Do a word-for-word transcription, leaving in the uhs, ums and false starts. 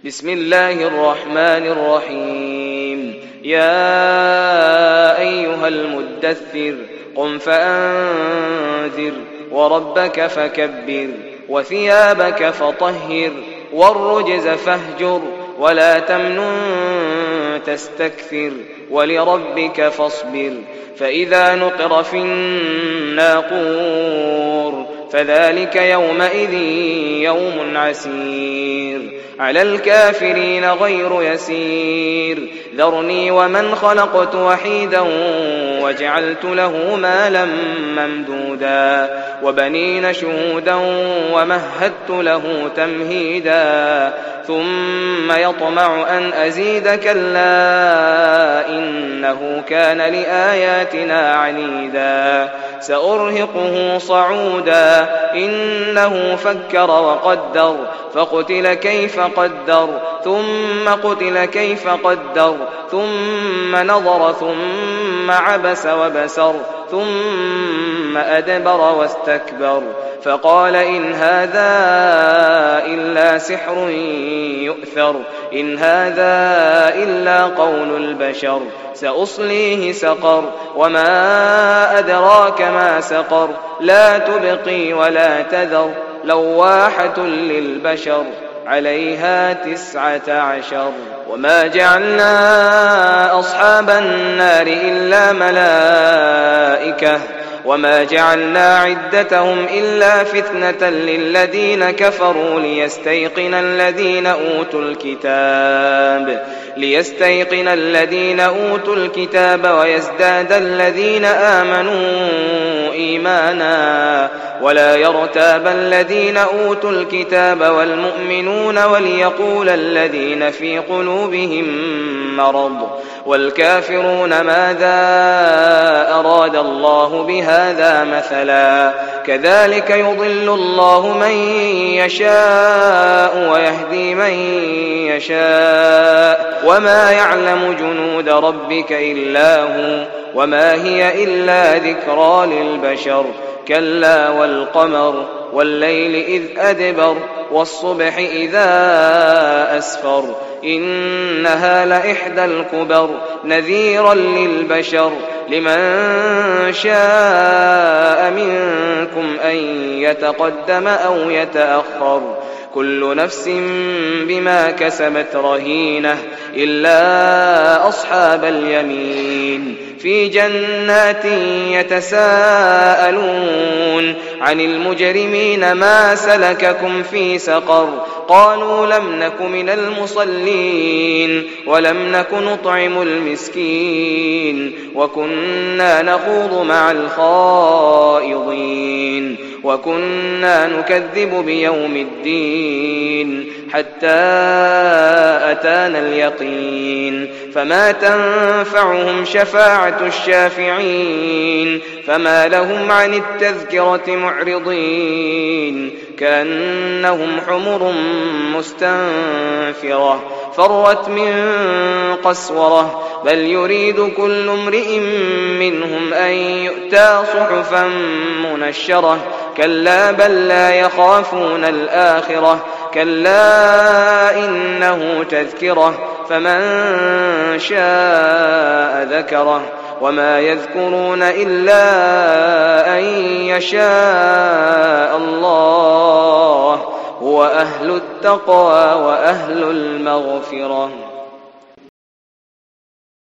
بسم الله الرحمن الرحيم. يا أيها المدثر قم فأنذر وربك فكبر وثيابك فطهر والرجز فاهجر ولا تمنن تستكثر ولربك فاصبر. فإذا نقر في الناقور فذلك يومئذ يوم عسير على الكافرين غير يسير. ذرني ومن خلقت وحيدا وجعلت له مالا ممدودا وبنين شهودا ومهدت له تمهيدا ثم يطمع أن أزيد كلا إنه كان لآياتنا عنيدا سأرهقه صعودا إنه فكر وقدر فقتل كيف قدر ثم قتل كيف قدر ثم نظر ثم عبس وبسر ثم أدبر واستكبر فقال إن هذا إلا سحر يؤثر إن هذا إلا قول البشر سأصليه سقر وما أدراك ما سقر لا تبقي ولا تذر لواحة للبشر عليها تسعة عشر. وما جعلنا أصحاب النار إلا ملائكة وما جعلنا عدتهم إلا فتنة للذين كفروا ليستيقن الذين أوتوا الكتاب ليستيقن الذين أوتوا الكتاب ويزداد الذين آمنوا إيمانا ولا يرتاب الذين أوتوا الكتاب والمؤمنون وليقول الذين في قلوبهم مرض والكافرون ماذا أراد الله بهذا مثلا كذلك يضل الله من يشاء ويهدي من يشاء وما يعلم جنود ربك إلا هو وما هي إلا ذكرى للبشر. كلا والقمر والليل إذ أدبر والصبح إذا أسفر إنها لإحدى الكبر نذيرا للبشر لمن شاء منكم أن يتقدم أو يتأخر كل نفس بما كسبت رهينة إلا أصحاب اليمين في جنات يتساءلون عن المجرمين ما سلككم في سقر قالوا لم نك من المصلين ولم نك نطعم المسكين وكنا نخوض مع الخائضين وكنا نكذب بيوم الدين حتى أتانا اليقين فما تنفعهم شفاعة الشافعين فما لهم عن التذكرة معرضين كأنهم حمر مستنفرة فرت من قسورة بل يريد كل امرئ منهم أن يؤتى صحفا منشرة كلا بل لا يخافون الآخرة كلا إنه تذكرة فمن شاء ذكره وما يذكرون إلا أن يشاء الله هو أهل التقوى وأهل المغفرة.